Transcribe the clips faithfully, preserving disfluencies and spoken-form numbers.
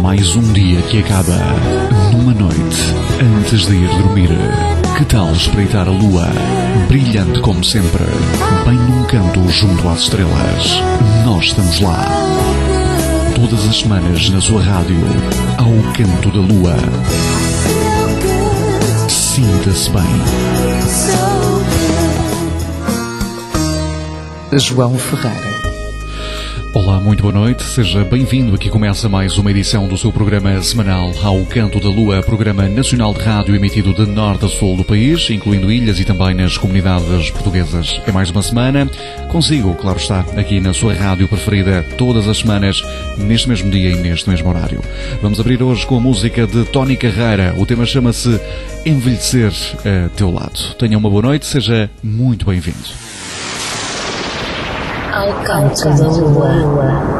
mais um dia que acaba numa noite antes de ir dormir. Que tal espreitar a lua, brilhante como sempre, bem num canto junto às estrelas? Nós estamos lá. Todas as semanas na sua rádio, ao canto da lua. Sinta-se bem. João Ferreira. Olá, muito boa noite, seja bem-vindo. Aqui começa mais uma edição do seu programa semanal Ao Canto da Lua, programa nacional de rádio emitido de norte a sul do país, incluindo ilhas e também nas comunidades portuguesas. É mais uma semana, consigo, claro está, aqui na sua rádio preferida, todas as semanas, neste mesmo dia e neste mesmo horário. Vamos abrir hoje com a música de Tony Carreira. O tema chama-se Envelhecer a Teu Lado. Tenha uma boa noite, seja muito bem-vindo. Ao canto da lua.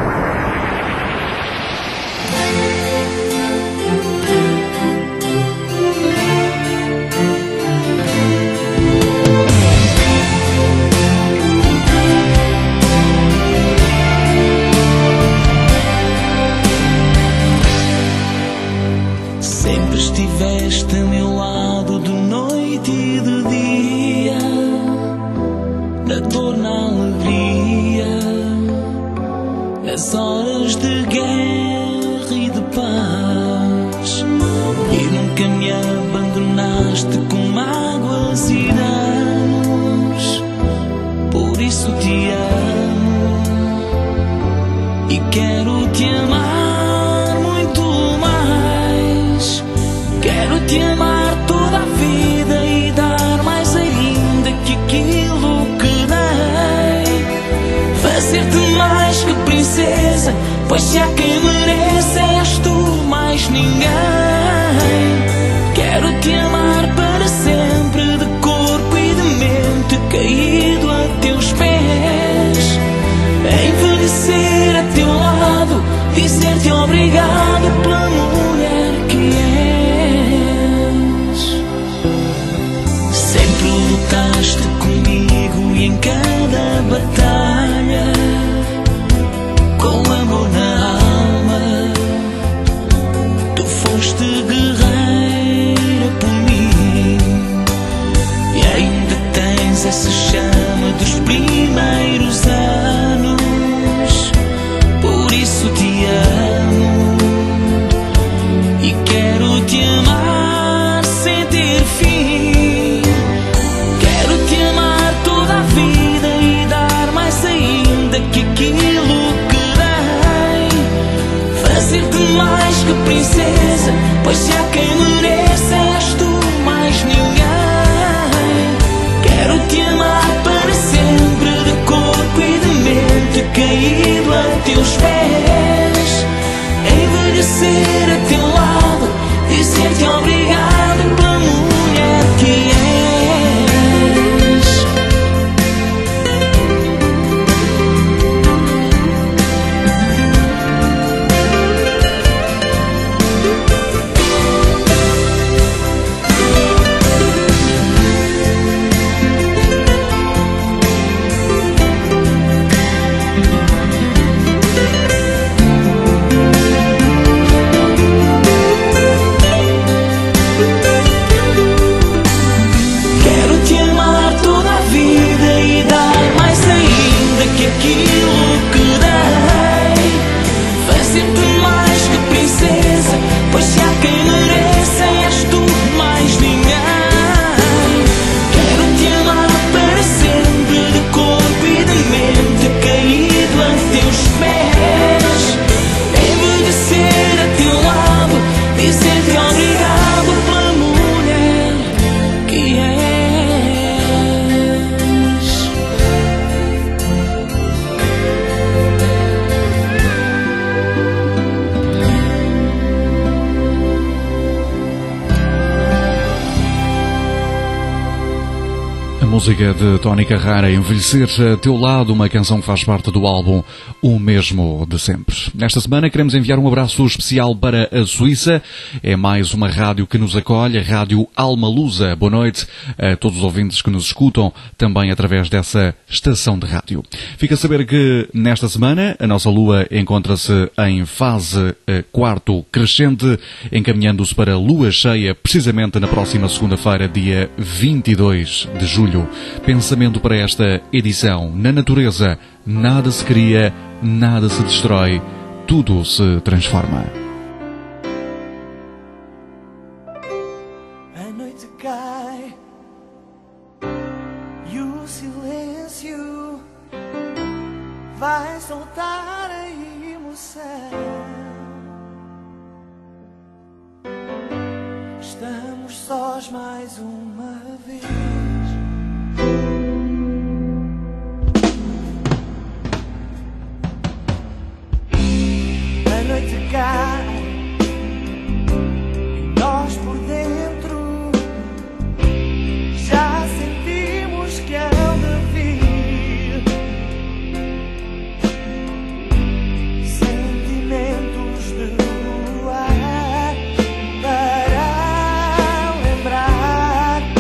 Sempre estiveste a meu lado de noite e de dia, na dor, na alegria, nas horas de guerra e de paz. E nunca me abandonaste com mágoas e danos. Por isso te amo e quero te amar muito mais. Quero te amar toda a vida e dar mais ainda que aquilo que dei. Fazer-te mais que princesa, pois se há quem mereça és tu mais ninguém. Quero te amar para sempre, de corpo e de mente, caído a teus pés. Envelhecer a teu lado, dizer-te obrigado pela mulher que és. Sempre lutaste comigo e em cada batalha, com amor na alma, tu foste guerreira por mim. E ainda tens essa chama dos primeiros anos. Por isso te amo e quero te amar sem ter fim. Quero te amar toda a vida e dar mais ainda que aquilo que dei. Fazer-te mais que princesa, pois se há quem mereça és tu mais ninguém. Quero te amar para sempre, de corpo e de mente, caído a teus pés. Envelhecer a teu lado, dizer-te obrigado pela mulher que és. música de Tony Carreira, Envelhecer a Teu Lado, uma canção que faz parte do álbum O Mesmo de Sempre. Nesta semana queremos enviar um abraço especial para a Suíça. É mais uma rádio que nos acolhe, a Rádio Alma Lusa. Boa noite a todos os ouvintes que nos escutam também através dessa estação de rádio. Fica a saber que nesta semana a nossa Lua encontra-se em fase eh, quarto crescente, encaminhando-se para a Lua cheia precisamente na próxima segunda-feira, dia vinte e dois de julho. Pensamento para esta edição: na natureza nada se cria, nada se destrói, tudo se transforma. A noite cai e o silêncio vai soltar a emoção. Estamos sós mais uma vez. A noite cai e nós por dentro já sentimos que hão de vir sentimentos de luar para lembrar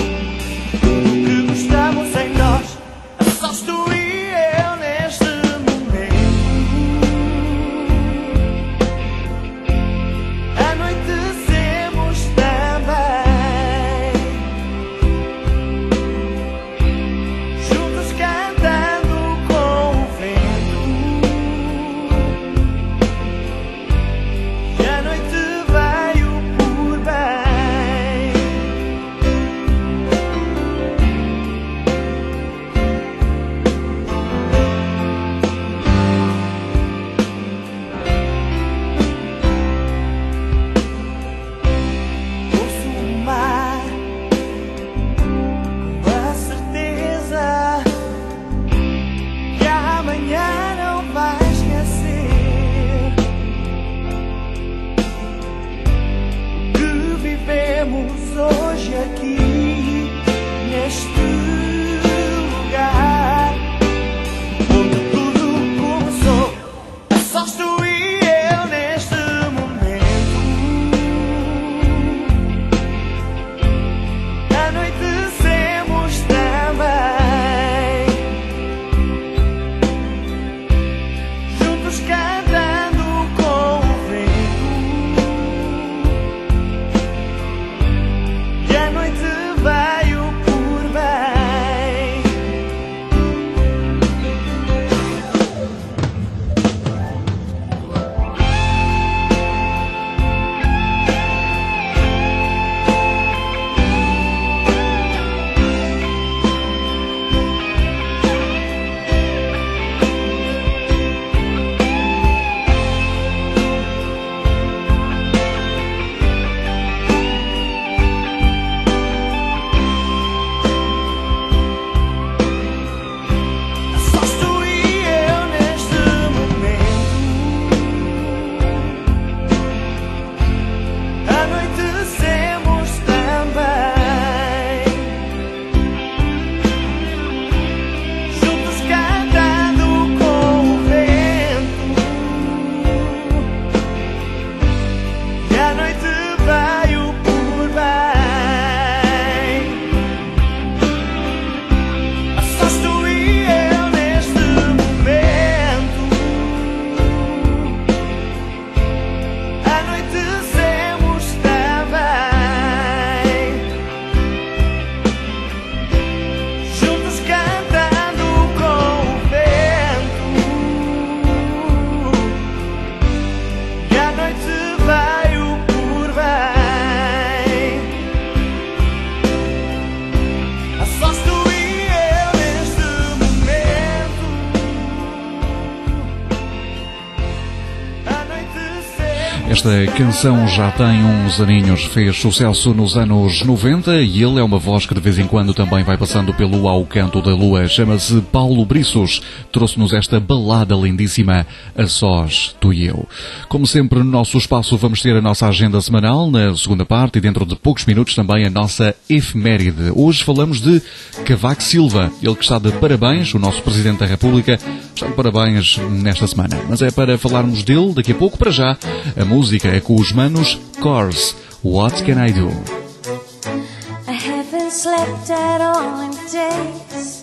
Esta canção já tem uns aninhos, fez sucesso nos anos noventa e ele é uma voz que de vez em quando também vai passando pelo Ao Canto da Lua. Chama-se Paulo Briços, trouxe-nos esta balada lindíssima, A Sós, Tu e Eu. Como sempre, no nosso espaço vamos ter a nossa agenda semanal, na segunda parte, e dentro de poucos minutos também a nossa efeméride. Hoje falamos de Cavaco Silva, ele que está de parabéns, o nosso Presidente da República está de parabéns nesta semana. Mas é para falarmos dele daqui a pouco. Para já, a música é com os manos Cors, What Can I Do? I haven't slept at all in days.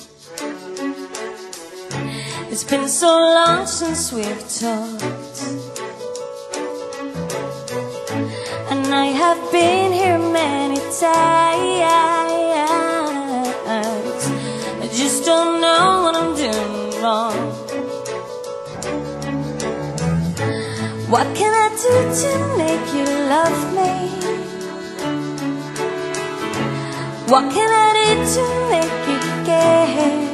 It's been so long since we've talked, and I have been here many times. I just don't know what I'm doing wrong. What can I do to make you love me? What can I do to make you care?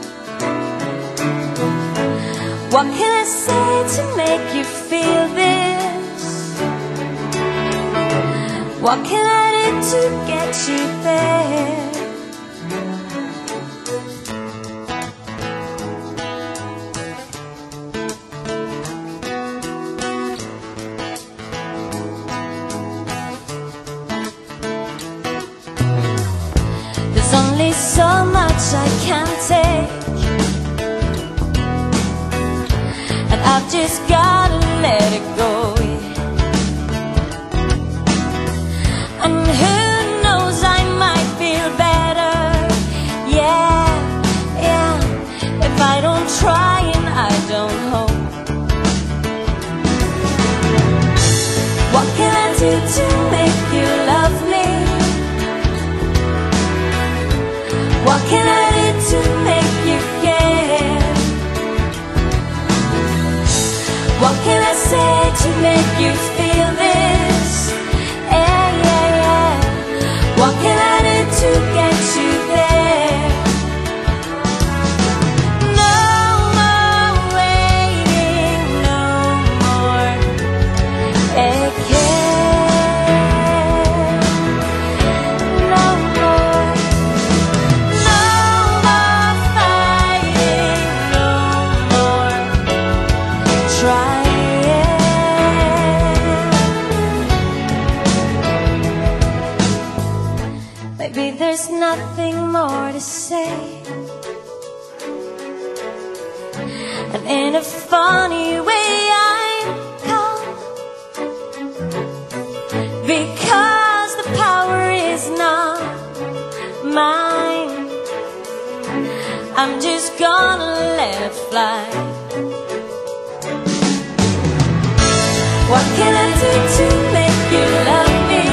What can I say to make you feel this? What can I do to get you there? Only so much I can take, and I've just gotta let it go. And who knows, I might feel better, yeah, yeah, if I don't try and I don't hope. What can I do to make you love me? What can I do to make you care? What can I say to make you feel this? Yeah, yeah, yeah. What can I do to get you there? No more waiting, no more aching. Maybe there's nothing more to say, and in a funny way I'm calm, because the power is not mine. I'm just gonna let it fly. What can I do to make you love me?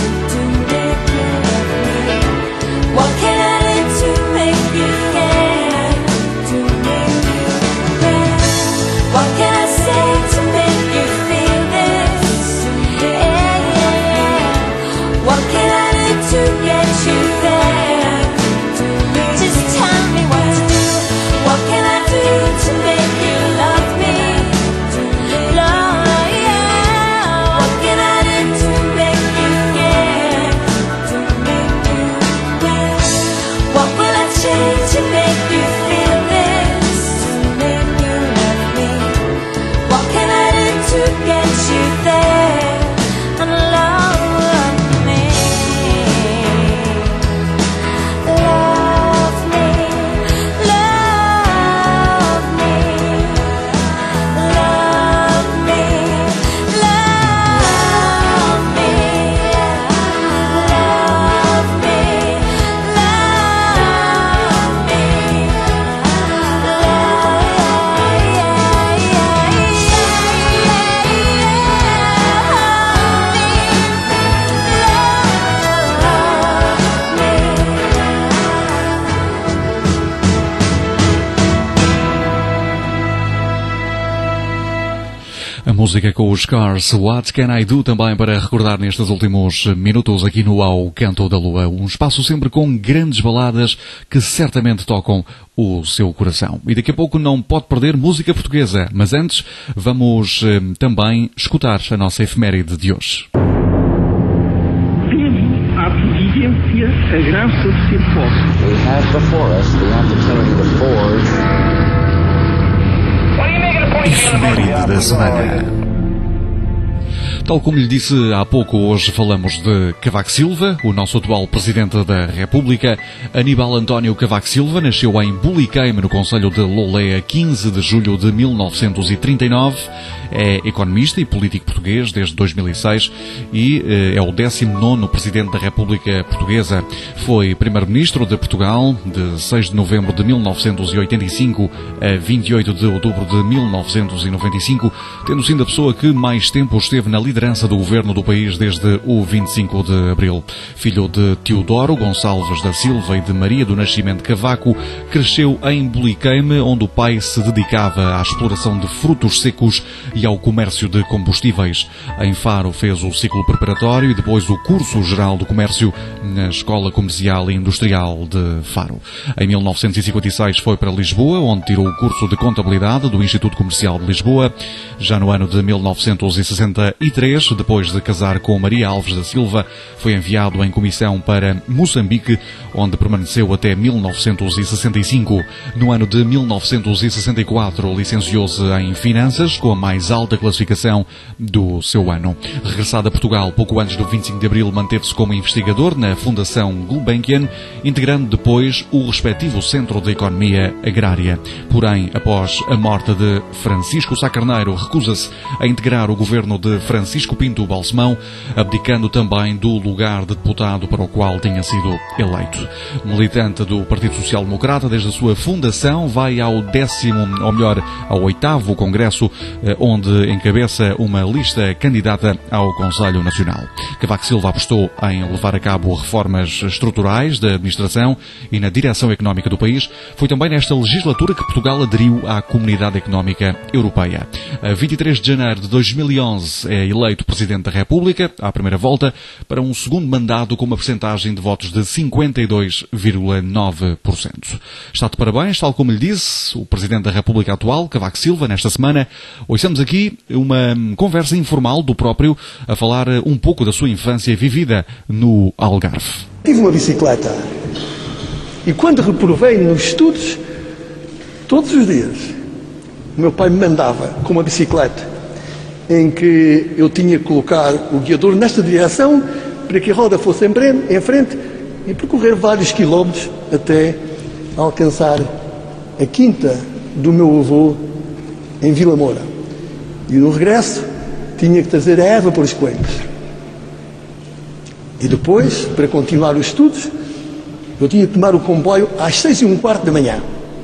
What can I do to make you care? To make you care. What can I say to make you feel this? Yeah, yeah, yeah. What can I do to get you there? Just tell me what to do. What can I do to make you love me? Love, yeah. What can I do to make you care? To make you care. What will I change to make you feel this? To make you love me. What can I do to get you there and love me? Love me, love me, love me, love me, love me, love me. música com os Cars, What Can I Do, também para recordar nestes últimos minutos aqui no Ao Canto da Lua. Um espaço sempre com grandes baladas que certamente tocam o seu coração. E daqui a pouco não pode perder música portuguesa, mas antes vamos eh, também escutar a nossa efeméride de hoje. Teve à providência a graça de ser pobre. We have before us the opportunity to forge. Efeméride da semana. Tal como lhe disse há pouco, hoje falamos de Cavaco Silva, o nosso atual Presidente da República. Aníbal António Cavaco Silva nasceu em Buliqueime, no concelho de Lolé, a quinze de julho de mil novecentos e trinta e nove. É economista e político português desde dois mil e seis e eh, é o décimo nono Presidente da República Portuguesa. Foi Primeiro-Ministro de Portugal de seis de novembro de mil novecentos e oitenta e cinco a vinte e oito de outubro de mil novecentos e noventa e cinco, tendo sido a pessoa que mais tempo esteve na liderança do governo do país desde o vinte e cinco de abril. Filho de Teodoro Gonçalves da Silva e de Maria do Nascimento Cavaco, cresceu em Buliqueime, onde o pai se dedicava à exploração de frutos secos e ao comércio de combustíveis. Em Faro fez o ciclo preparatório e depois o curso geral do comércio na Escola Comercial e Industrial de Faro. Em mil novecentos e cinquenta e seis foi para Lisboa, onde tirou o curso de contabilidade do Instituto Comercial de Lisboa. Já no ano de mil novecentos e sessenta e três, depois de casar com Maria Alves da Silva, foi enviado em comissão para Moçambique, onde permaneceu até mil novecentos e sessenta e cinco. No ano de mil novecentos e sessenta e quatro, licenciou-se em Finanças, com a mais alta classificação do seu ano. Regressado a Portugal pouco antes do vinte e cinco de abril, manteve-se como investigador na Fundação Gulbenkian, integrando depois o respectivo Centro de Economia Agrária. Porém, após a morte de Francisco Sá Carneiro, recusa-se a integrar o governo de Francisco Pinto Balsemão, abdicando também do lugar de deputado para o qual tinha sido eleito. Militante do Partido Social Democrata desde a sua fundação, vai ao décimo, ou melhor, ao oitavo Congresso, onde encabeça uma lista candidata ao Conselho Nacional. Cavaco Silva apostou em levar a cabo reformas estruturais da administração e na direção económica do país. Foi também nesta legislatura que Portugal aderiu à Comunidade Económica Europeia. A vinte e três de janeiro de dois mil e onze é eleito Presidente da República, à primeira volta, para um segundo mandato com uma percentagem de votos de cinquenta e dois vírgula nove por cento. Está de parabéns, tal como lhe disse o Presidente da República atual, Cavaco Silva, nesta semana. Ouçamos aqui uma conversa informal do próprio a falar um pouco da sua infância vivida no Algarve. Tive uma bicicleta e quando reprovei nos estudos, todos os dias, o meu pai me mandava com uma bicicleta em que eu tinha que colocar o guiador nesta direção para que a roda fosse em frente e percorrer vários quilómetros até alcançar a quinta do meu avô em Vila Moura. E no regresso tinha que trazer a erva para os coelhos. E depois, para continuar os estudos, eu tinha que tomar o comboio às seis e um quarto da manhã,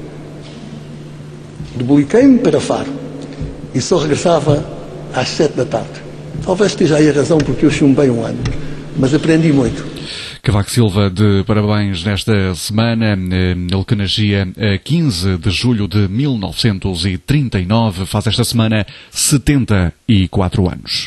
de Buliqueime para Faro, e só regressava às sete da tarde. Talvez esteja aí a razão porque eu chumbei um ano, mas aprendi muito. Cavaco Silva, de parabéns nesta semana. Ele que nascia a quinze de julho de mil novecentos e trinta e nove, faz esta semana setenta e quatro anos.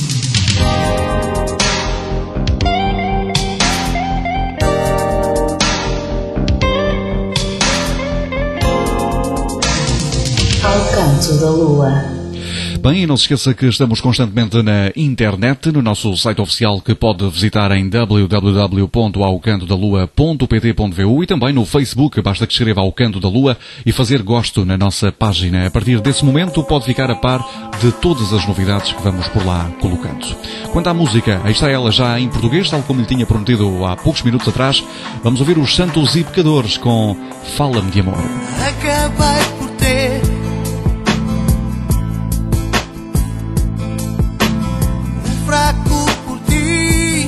Ao Canto da Lua. Bem, e não se esqueça que estamos constantemente na internet, no nosso site oficial que pode visitar em w w w ponto ao canto da lua ponto p t ponto v u e também no Facebook, basta que escreva Ao Canto da Lua e fazer gosto na nossa página. A partir desse momento pode ficar a par de todas as novidades que vamos por lá colocando. Quanto à música, aí está ela já em português, tal como lhe tinha prometido há poucos minutos atrás. Vamos ouvir os Santos e Pecadores com Fala-me de Amor. Acabei por ter fraco por ti,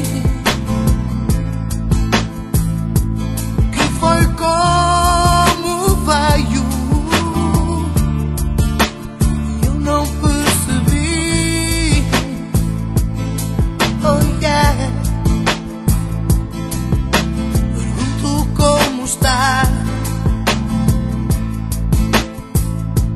que foi como veio, eu não percebi. Oh yeah, pergunto como está.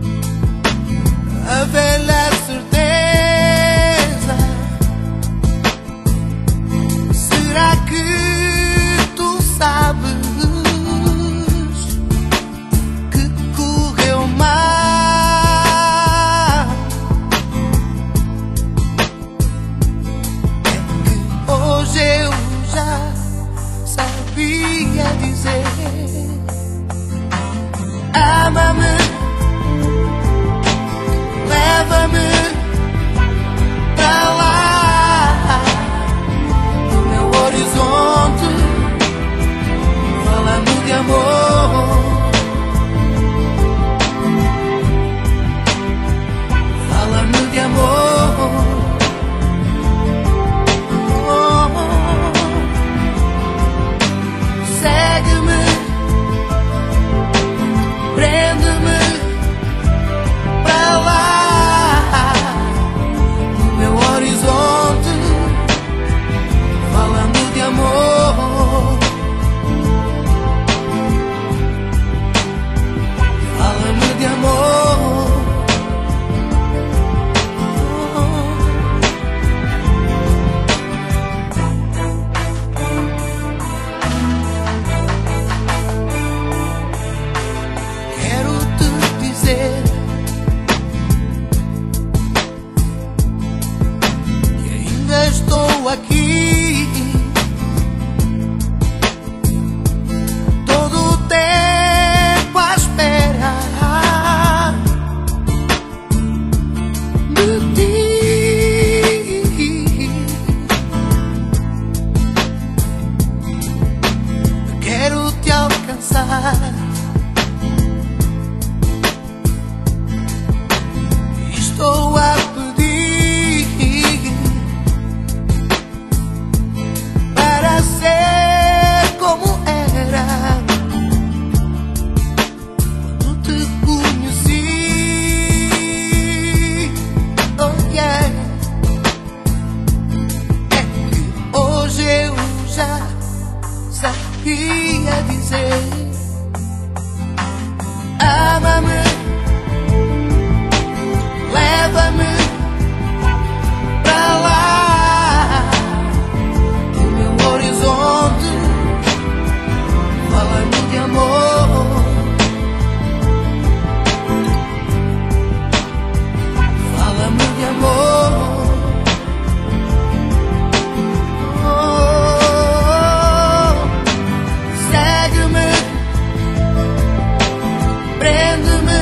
prende-me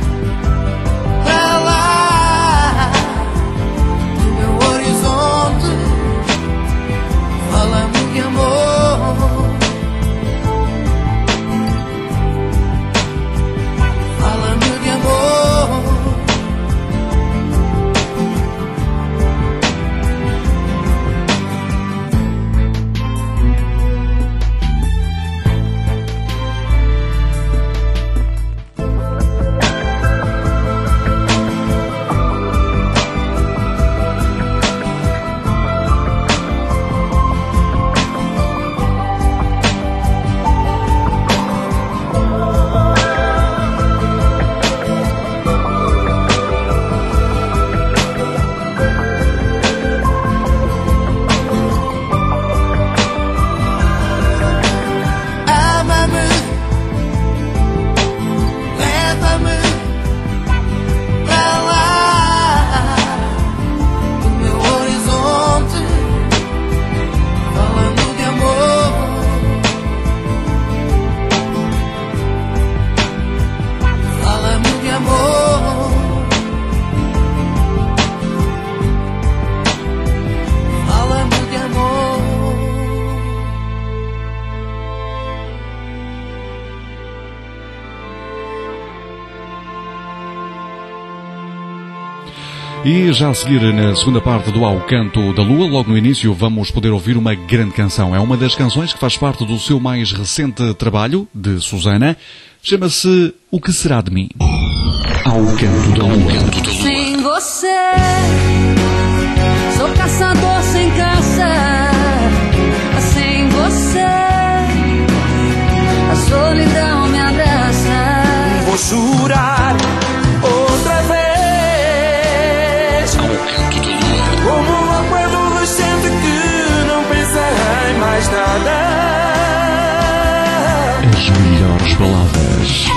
para lá do meu horizonte. Fala-me de amor, fala-me de amor. E já a seguir, na segunda parte do Ao Canto da Lua, logo no início, vamos poder ouvir uma grande canção. É uma das canções que faz parte do seu mais recente trabalho, de Susana. Chama-se O Que Será de Mim. Ao Canto da Lua. Sem você, sou caçador sem caça. Sem você, a solidão me abraça. Vou chorar outra vez, como um adolescente que não pensa em mais nada. As melhores baladas.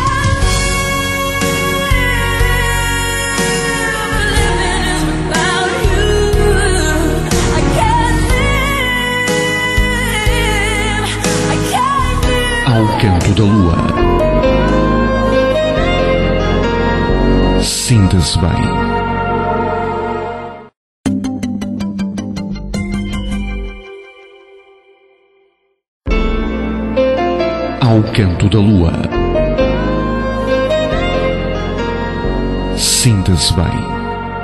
Ao Canto da Lua. Sinta-se bem. Ao Canto da Lua. Sinta-se bem.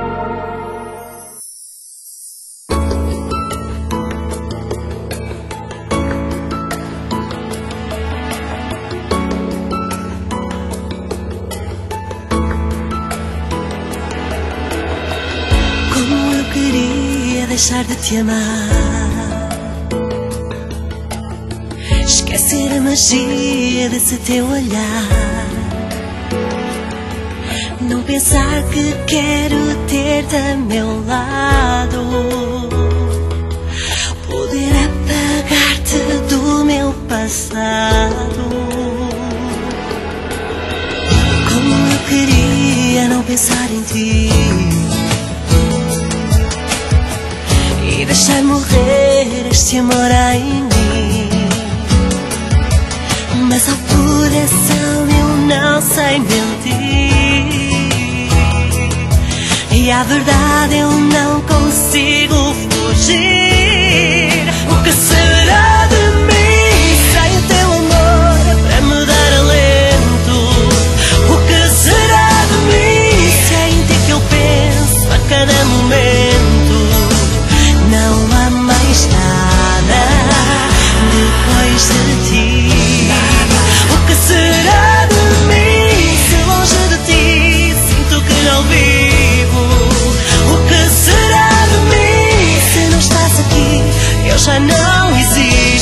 Como eu queria deixar de te amar, esquecer a magia desse teu olhar, não pensar que quero ter-te a meu lado, poder apagar-te do meu passado. Como eu queria não pensar em ti e deixar morrer este amor em mim. Mas ao coração eu não sei mentir, e à verdade eu não consigo fugir. O que será de mim sem o teu amor para me dar alento? O que será de mim sem ti que eu penso a cada momento? Não há mais nada depois de ti. O que será de mim se longe de ti sinto que não vivo? O que será de mim se não estás aqui? Eu já não existo.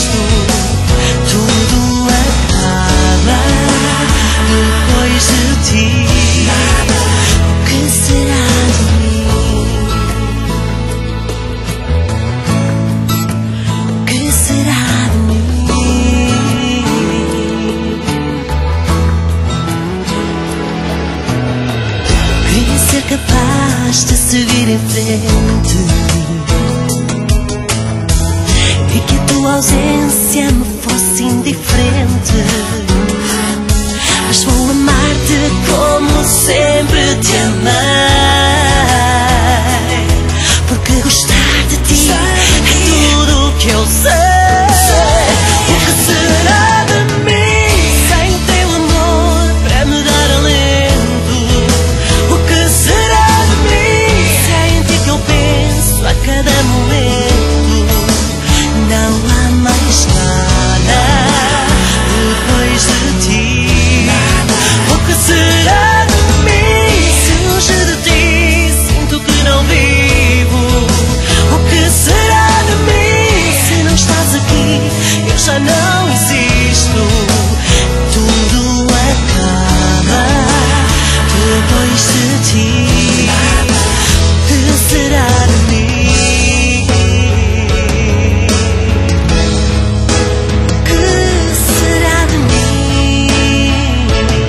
sempre te amei. Porque gostar de ti é tudo o que eu sei. O que será de mim sem teu amor para me dar alento? O que será de mim sem ti que eu penso a cada momento? Não há mais nada depois de ti. O que será de mim se longe de ti sinto que não vivo? O que será de mim se não estás aqui? Eu já não existo. Tudo acaba depois de ti. O que será de mim? O que será de mim?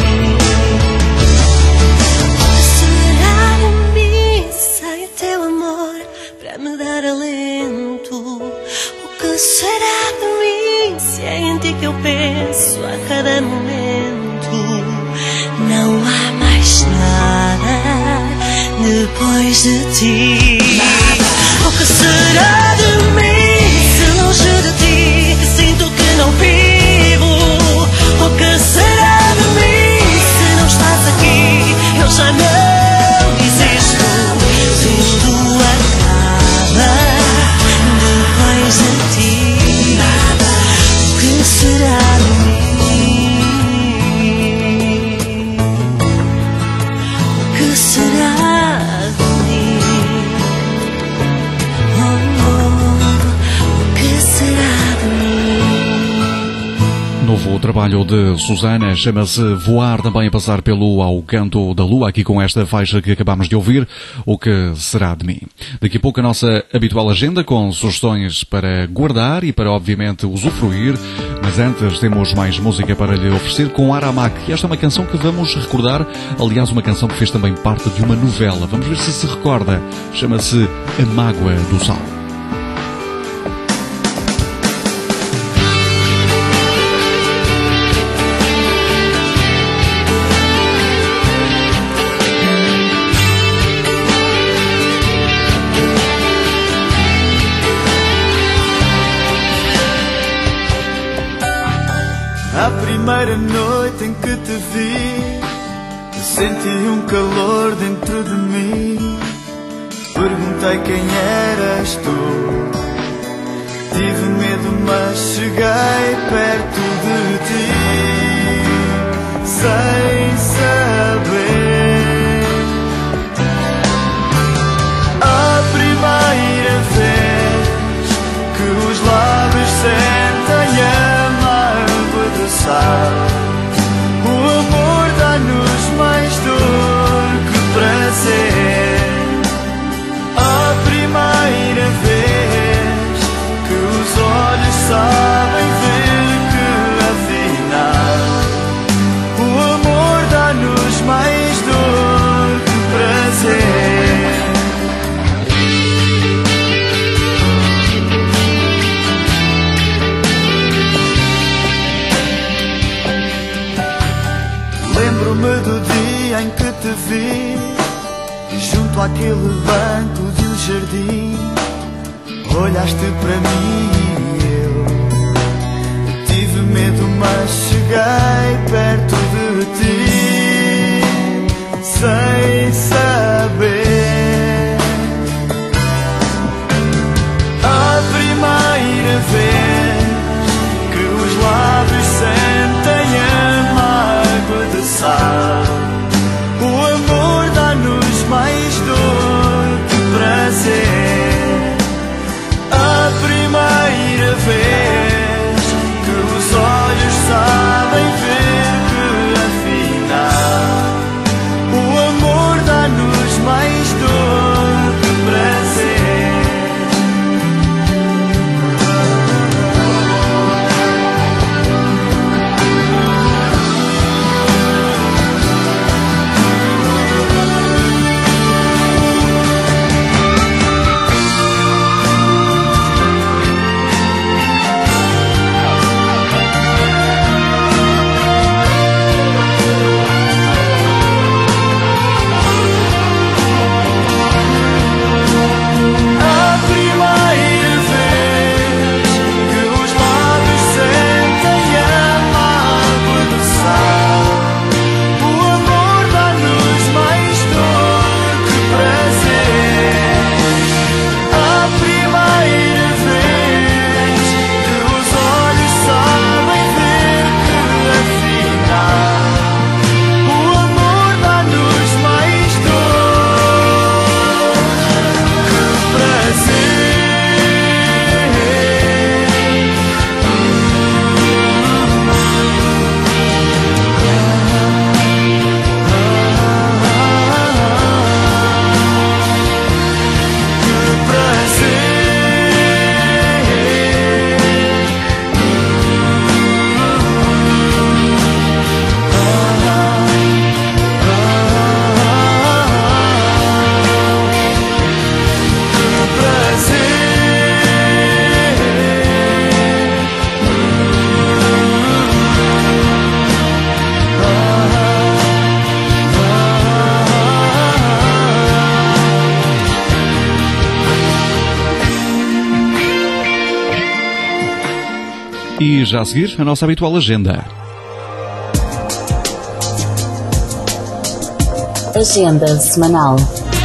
O que será de mim sem o teu amor para me dar alento? O que será de mim se é em ti que eu penso a cada momento? Não há mais nada depois de ti. O que será de mim se longe de ti sinto que não vivo? O que será de mim se não estás aqui? Eu já não existo. Tudo acaba depois de ti. O que será de mim? O que será de mim? Oh, oh, o que será de mim? Novo trabalho de Susana, chama-se Voar, também a passar pelo Ao Canto da Lua, aqui com esta faixa que acabámos de ouvir, O que será de mim. Daqui a pouco a nossa habitual agenda com sugestões para guardar e para obviamente usufruir, mas antes temos mais música para lhe oferecer com Aramak, e esta é uma canção que vamos recordar, aliás uma canção que fez também parte de uma novela, vamos ver se se recorda, chama-se A Mágoa do Sal. A primeira noite em que te vi, senti um calor dentro de mim. Perguntei quem eras tu. Tive medo, mas cheguei perto de ti, sem saber. A primeira vez que os lábios sentem a mágoa do sal, o amor dá-nos mais dor que prazer. A primeira vez que os olhos sabem ver que afinal o amor dá-nos mais dor que prazer. Lembro-me do dia em que te vi junto àquele banco de um jardim. Olhaste para mim e eu tive medo, mas cheguei perto de ti, sem saber. A primeira vez que os lábios sentem a mágoa de sal, o amor dá-nos mais dor que prazer. A primeira vez que os olhos sabem ver que afinal o amor dá-nos mais dor que prazer. E já a seguir, a nossa habitual agenda. Agenda semanal.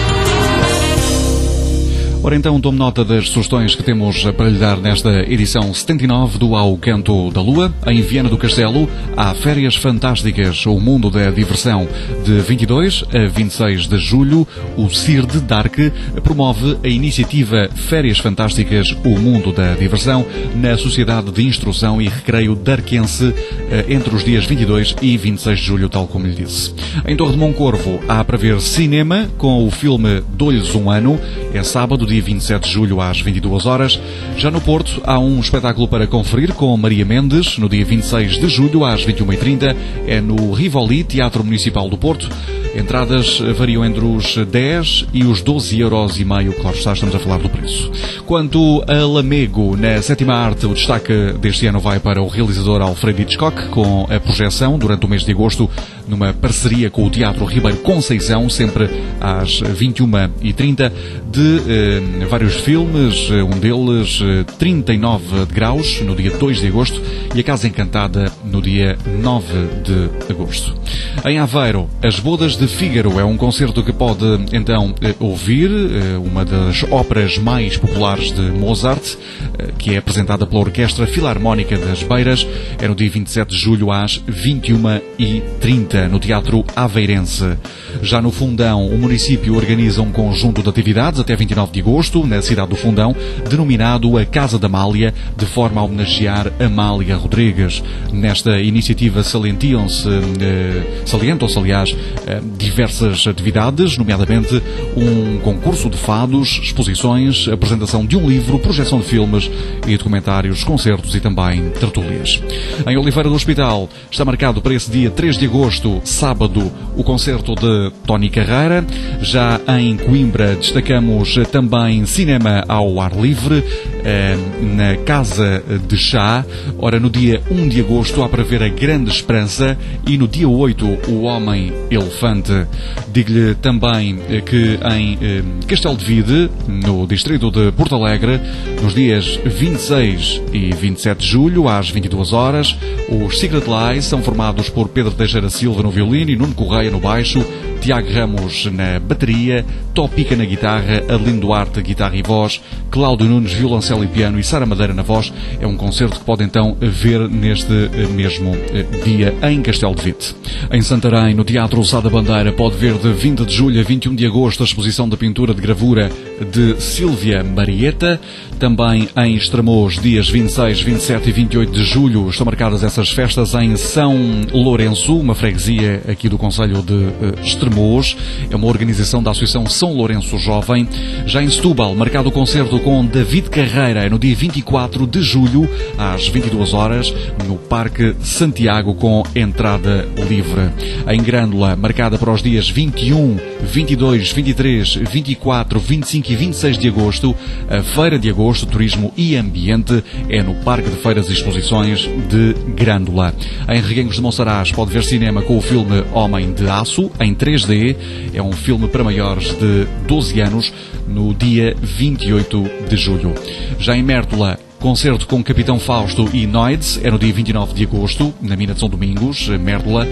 Ora então, tome nota das sugestões que temos para lhe dar nesta edição setenta e nove do Ao Canto da Lua. Em Viana do Castelo, há Férias Fantásticas, o Mundo da Diversão. De vinte e dois a vinte e seis de julho, o C I R D Dark promove a iniciativa Férias Fantásticas, o Mundo da Diversão, na Sociedade de Instrução e Recreio Darquense, entre os dias vinte e dois e vinte e seis de julho, tal como lhe disse. Em Torre de Moncorvo, há para ver cinema com o filme Dou-lhes um Ano. É sábado, dia vinte e sete de julho, às vinte e duas horas. Já no Porto, há um espetáculo para conferir com Maria Mendes, no dia vinte e seis de julho, às vinte e uma e trinta. É no Rivoli, Teatro Municipal do Porto. Entradas variam entre os dez e os doze euros e meio, claro está, estamos a falar do preço. Quanto a Lamego, na sétima arte, o destaque deste ano vai para o realizador Alfredo Hitchcock, com a projeção durante o mês de agosto, numa parceria com o Teatro Ribeiro Conceição, sempre às vinte e uma e trinta, de eh, vários filmes, um deles eh, trinta e nove graus, no dia dois de agosto, e A Casa Encantada, no dia nove de agosto. Em Aveiro, As Bodas de Fígaro é um concerto que pode, então, eh, ouvir, eh, uma das óperas mais populares de Mozart, eh, que é apresentada pela Orquestra Filarmónica das Beiras. É no dia vinte e sete de julho, às vinte e uma e trinta, no Teatro Aveirense. Já no Fundão, o município organiza um conjunto de atividades até vinte e nove de agosto, na cidade do Fundão, denominado a Casa da Amália, de forma a homenagear Amália Rodrigues. Nesta iniciativa salientiam-se, eh, salientam-se, aliás, eh, diversas atividades, nomeadamente um concurso de fados, exposições, apresentação de um livro, projeção de filmes e documentários, concertos e também tertúlias. Em Oliveira do Hospital, está marcado para esse dia três de agosto, sábado, o concerto de Tony Carreira. Já em Coimbra, destacamos também cinema ao ar livre, eh, na Casa de Chá. Ora, no dia um de agosto há para ver A Grande Esperança e no dia oito, O Homem Elefante. Digo-lhe também que em eh, Castelo de Vide, no distrito de Porto Alegre, nos dias vinte e seis e vinte e sete de julho, às vinte e duas horas, os Secret Lies são formados por Pedro Teixeira Silva no violino e Nuno Correia no baixo, Tiago Ramos na bateria, Topica na guitarra, Adelino Duarte, guitarra e voz, Cláudio Nunes, violoncelo e piano e Sara Madeira na voz. É um concerto que pode então ver neste mesmo dia em Castelo de Vide. Em Santarém, no Teatro Sá da Bandeira, pode ver de vinte de julho a vinte e um de agosto a exposição de pintura de gravura de Sílvia Marieta. Também em Estremoz, dias vinte e seis, vinte e sete e vinte e oito de julho, estão marcadas essas festas em São Lourenço, uma freguesia aqui do concelho de uh, Estremoz. É uma organização da Associação São Lourenço Jovem. Já em Setúbal, marcado o concerto com David Carreira, no dia vinte e quatro de julho, às vinte e duas horas, no Parque Santiago, com entrada livre. Em Grândola, marcada para os dias vinte e um, vinte e dois, vinte e três, vinte e quatro, vinte e cinco e vinte e seis de agosto, a Feira de Agosto, Turismo e Ambiente, é no Parque de Feiras e Exposições de Grândola. Em Reguengos de Monsaraz, pode ver cinema com o filme Homem de Aço, em três D. É um filme para maiores de doze anos, no dia vinte e oito de julho. Já em Mértola, concerto com Capitão Fausto e Noides, é no dia vinte e nove de agosto, na Mina de São Domingos, Mértola.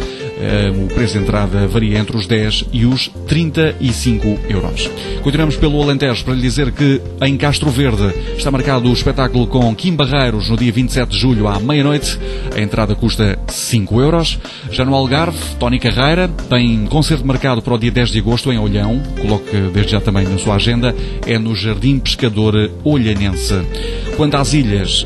O preço de entrada varia entre os dez e os trinta e cinco euros. Continuamos pelo Alentejo para lhe dizer que em Castro Verde está marcado o espetáculo com Kim Barreiros no dia vinte e sete de julho à meia-noite. A entrada custa cinco euros. Já no Algarve, Tony Carreira tem concerto marcado para o dia dez de agosto em Olhão. Coloque desde já também na sua agenda. É no Jardim Pescador Olhanense. Quanto às ilhas,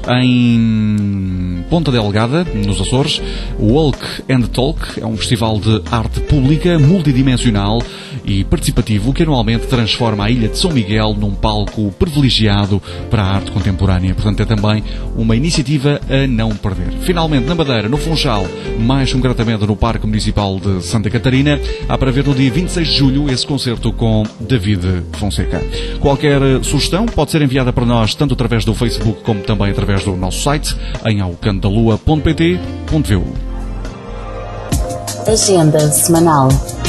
em Ponta Delgada, nos Açores, o Walk and Talk é um festival de arte pública multidimensional e participativo que anualmente transforma a ilha de São Miguel num palco privilegiado para a arte contemporânea. Portanto, é também uma iniciativa a não perder. Finalmente, na Madeira, no Funchal, mais concretamente no Parque Municipal de Santa Catarina, há para ver no dia vinte e seis de julho esse concerto com David Fonseca. Qualquer sugestão pode ser enviada para nós tanto através do Facebook como também através do nosso site em aucantodalua ponto pt ponto v u. Agenda semanal.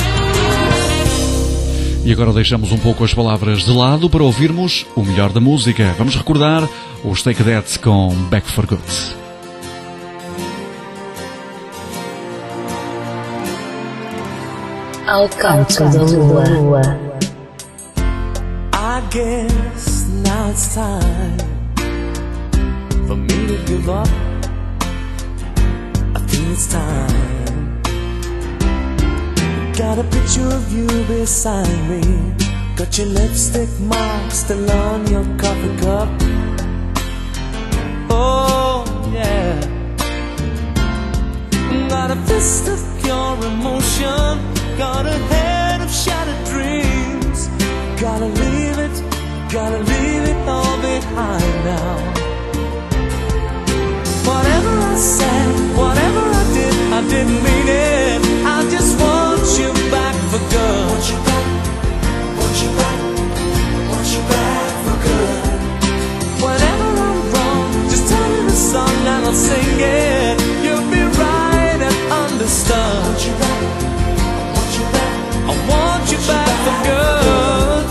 E agora deixamos um pouco as palavras de lado para ouvirmos o melhor da música. Vamos recordar os Take That com Back for Good. Ao canto da lua. I guess now it's time for me to give up. I think it's time. Got a picture of you beside me. Got your lipstick mark still on your coffee cup. Oh yeah. Got a fist of pure emotion. Got a head of shattered dreams. Gotta leave it, gotta leave it all behind now. Whatever I said, whatever I did, I didn't mean it. I just want you back for good. Want you back, want you back, want you back for good. Whenever I'm wrong, just tell me the song and I'll sing it. You'll be right and understood. Want you back, want you back, I want you back for good.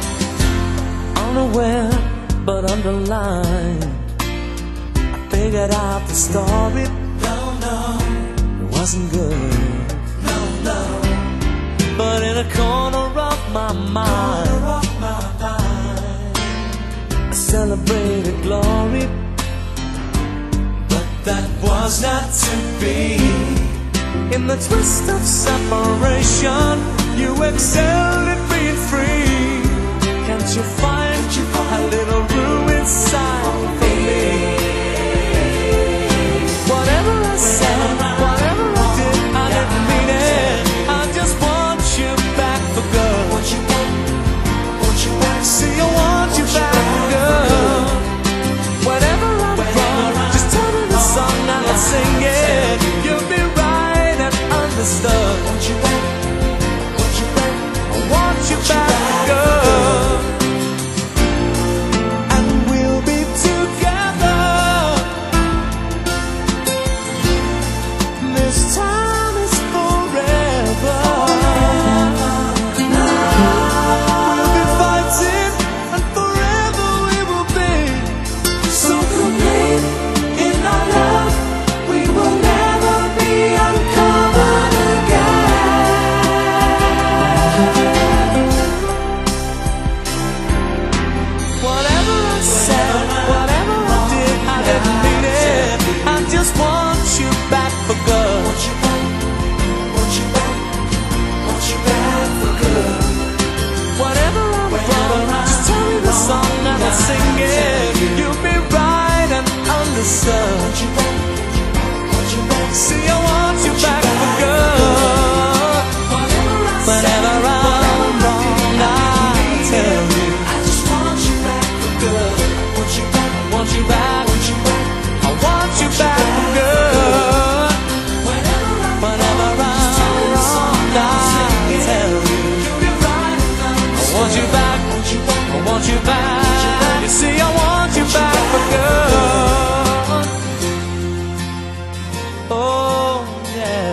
Unaware but underlined, I figured out the story. No, no, it wasn't good. No, no. But in a corner of my mind, of my mind I celebrated glory. But that was not to be. In the twist of separation, you excelled at being free. Can't you find a little room inside for me? Whatever I said, whatever I did, I didn't mean it. I just want you back for good. Want you back, want you back. See, I want you back for good. Whenever I'm wrong, just tell me the song and I'll sing it. You'll be right and understood. Want you back, want you back, I want you back for good. Sing it, you'll be right and understood. See, I want you back for good. Whenever I'm wrong, I tell you I just want you back for good. Want you back, want you back, want you back. I want you back for good. Whenever I'm wrong, I tell you I want you back, I want you back. See, I want you back for good. Oh, yeah.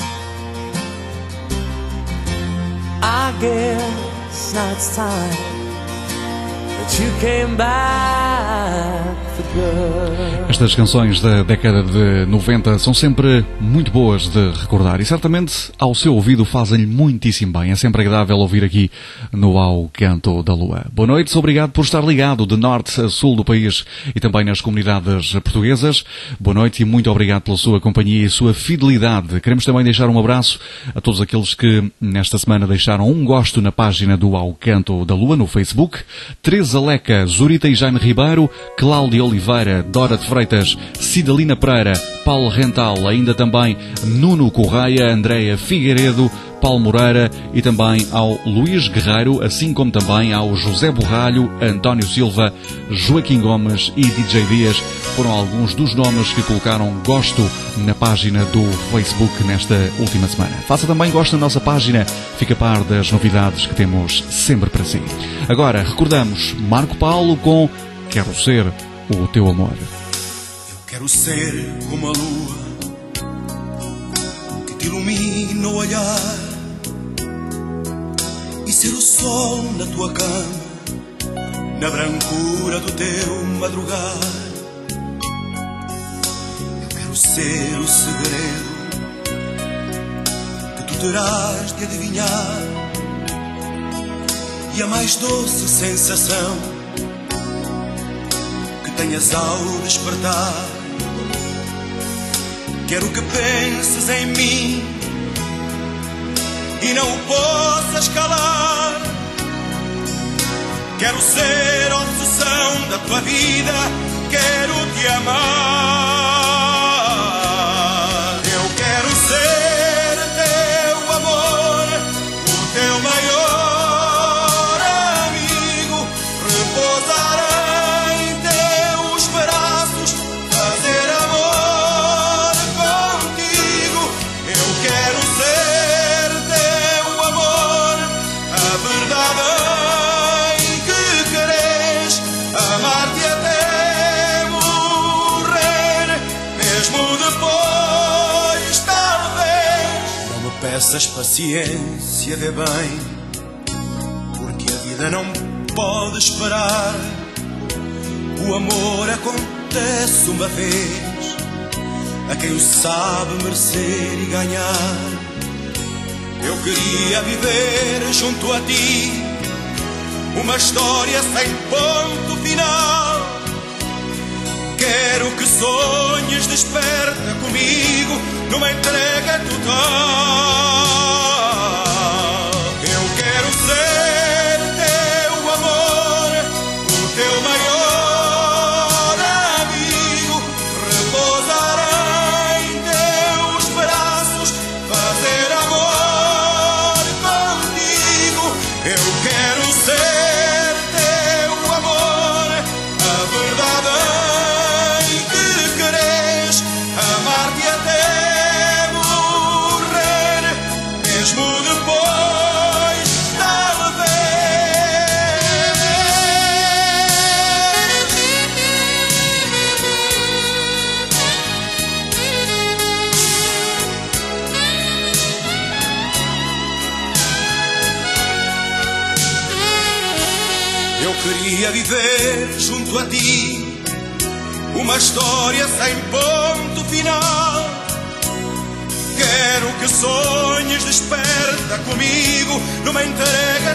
I guess now it's time that you came back for good. Estas canções da década de noventa são sempre muito boas de recordar e certamente ao seu ouvido fazem-lhe muitíssimo bem. É sempre agradável ouvir aqui no Ao Canto da Lua. Boa noite, obrigado por estar ligado de norte a sul do país e também nas comunidades portuguesas. Boa noite e muito obrigado pela sua companhia e sua fidelidade. Queremos também deixar um abraço a todos aqueles que nesta semana deixaram um gosto na página do Ao Canto da Lua no Facebook. Teresa Leca, Zurita e Jaime Ribeiro, Cláudia Oliveira, Dora de Freitas, Cidalina Pereira, Paulo Rental, ainda também Nuno Correia, Andréia Figueiredo, Paulo Moreira e também ao Luís Guerreiro, assim como também ao José Borralho, António Silva, Joaquim Gomes e D J Dias. Foram alguns dos nomes que colocaram gosto na página do Facebook nesta última semana. Faça também gosto na nossa página, fica a par das novidades que temos sempre para si. Agora, recordamos Marco Paulo com Quero Ser o Teu Amor. Eu quero ser como a lua que te ilumina o olhar e ser o sol na tua cama, na brancura do teu madrugar. Eu quero ser o segredo que tu terás de adivinhar. E a mais doce sensação que tenhas ao despertar. Quero que penses em mim e não o possas calar. Quero ser a obsessão da tua vida, quero te amar. Eu quero ser teu amor, o teu maior amigo, repousar em teus braços, fazer amor contigo. Eu quero ser teu amor, a verdade em que queres, amar-te até morrer, mesmo depois, talvez. Não me peças paciência, vê bem, porque a vida não pode esperar. O amor acontece uma vez a quem o sabe merecer e ganhar. Eu queria viver junto a ti uma história sem ponto final. Quero que sonhes desperta comigo numa entrega total. Eu quero ser teu amor, o teu maior amigo, repousar em teus braços, fazer amor contigo. Eu quero ser teu amor, a verdade em que queres, amar-te até morrer, mesmo depois, eu queria viver junto a ti uma história sem ponto final. Quero que sonhes desperta comigo numa entrega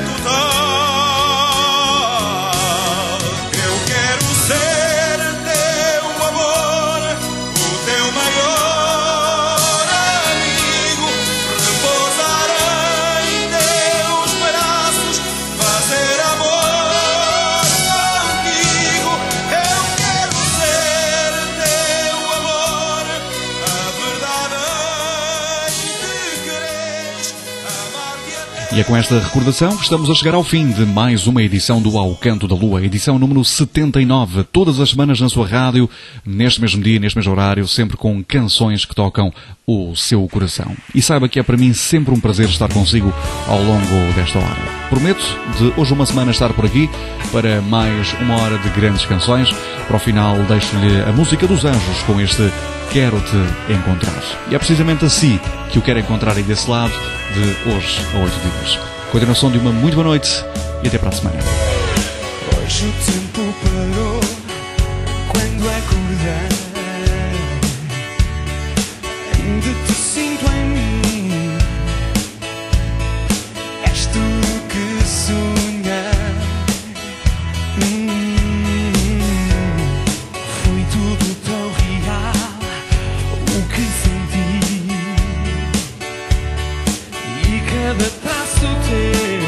total. Eu quero ser teu amor, o teu maior amigo, repousar em teus braços, fazer amor contigo. Eu quero ser teu amor, a verdade em que queres, amar-te até. E é com esta recordação que estamos a chegar ao fim de mais uma edição do Ao Canto da Lua, edição número setenta e nove, todas as semanas na sua rádio, neste mesmo dia, neste mesmo horário, sempre com canções que tocam o seu coração. E saiba que é para mim sempre um prazer estar consigo ao longo desta hora. Prometo de hoje uma semana estar por aqui para mais uma hora de grandes canções. Para o final deixo-lhe a música dos Anjos com este Quero-te encontrar. E é precisamente assim que eu quero encontrar aí desse lado de hoje a oito dias. Continuação de uma muito boa noite e até para a semana. Hoje o tempo parou quando acordei. Ainda te sinto em mim. És tudo que sonhei. Hum, foi tudo tão real o que senti. E cada passo teu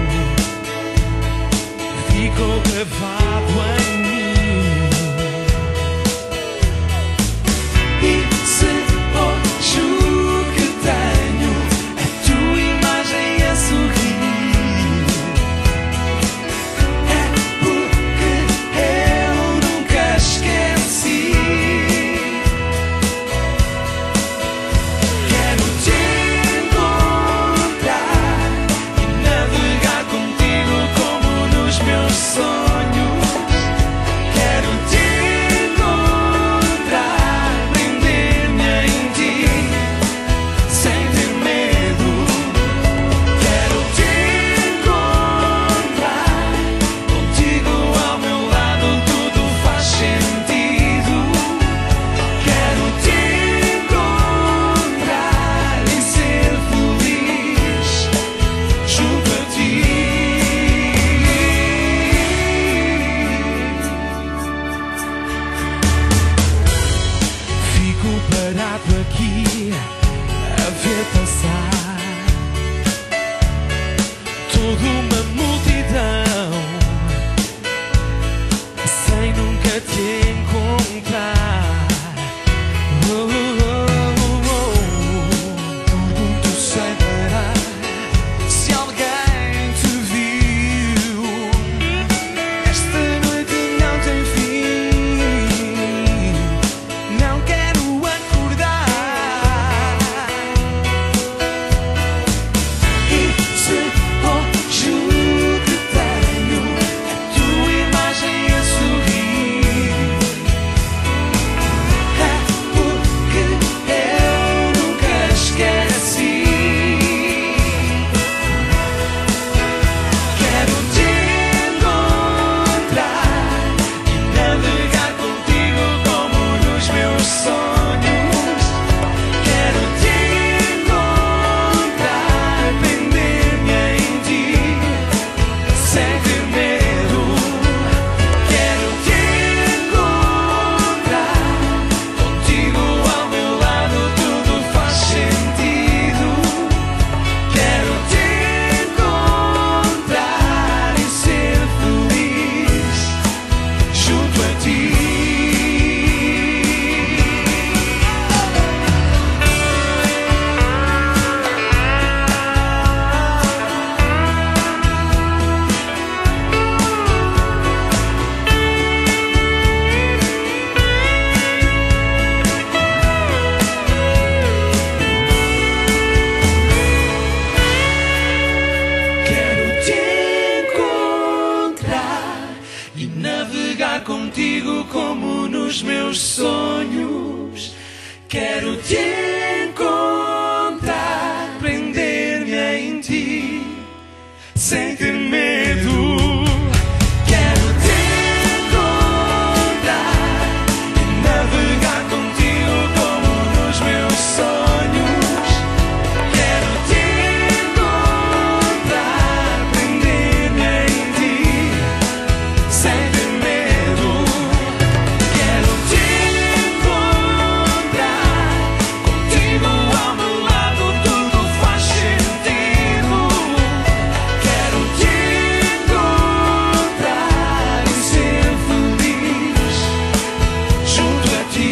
ficou gravado em mim. E se hoje o que tenho é tua imagem a sorrir, é porque eu nunca esqueci. Quero te encontrar e navegar contigo como nos meus sonhos. de uma multidão, sem nunca te encontrar. Oh, oh, oh, oh. Pergunto sem parar se alguém te viu. Esta noite não tem fim, não quero acordar. E se hoje o que tenho é tua imagem a sorrir, é porque eu nunca esqueci. Quero te encontrar e navegar contigo como nos meus sonhos. Quero te encontrar, prender-me em ti, sem ter medo. Quero te encontrar, contigo ao meu lado tudo faz sentido. Quero te encontrar e ser feliz junto a ti. Quero te encontrar e navegar contigo como nos meus sonhos. Quero te encontrar, prender-me em ti, sem ter medo. Quero te encontrar e navegar contigo como nos meus sonhos. Quero te encontrar, prender-me em ti, sem ter medo. Quero te encontrar, contigo ao meu lado tudo faz sentido. Quero te encontrar e ser feliz junto a ti.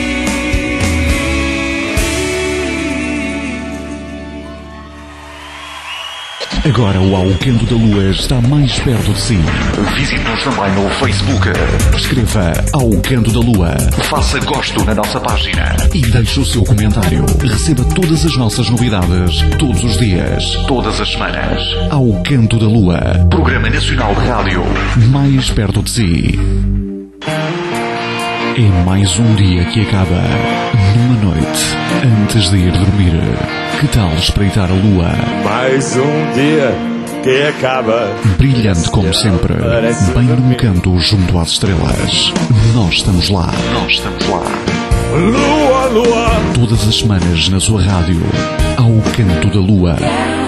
Agora o Alcanto da Lua está mais perto de si. Visite-nos também no Facebook. Escreva Alcanto da Lua. Faça gosto na nossa página. E deixe o seu comentário. Receba todas as nossas novidades, todos os dias, todas as semanas. Alcanto da Lua. Programa Nacional de Rádio. Mais perto de si. É mais um dia que acaba numa noite antes de ir dormir. Que tal espreitar a lua? Mais um dia que acaba. Brilhante como sempre, bem num canto junto às estrelas. Nós estamos lá. Nós estamos lá. Lua, lua. Todas as semanas na sua rádio, ao Canto da Lua.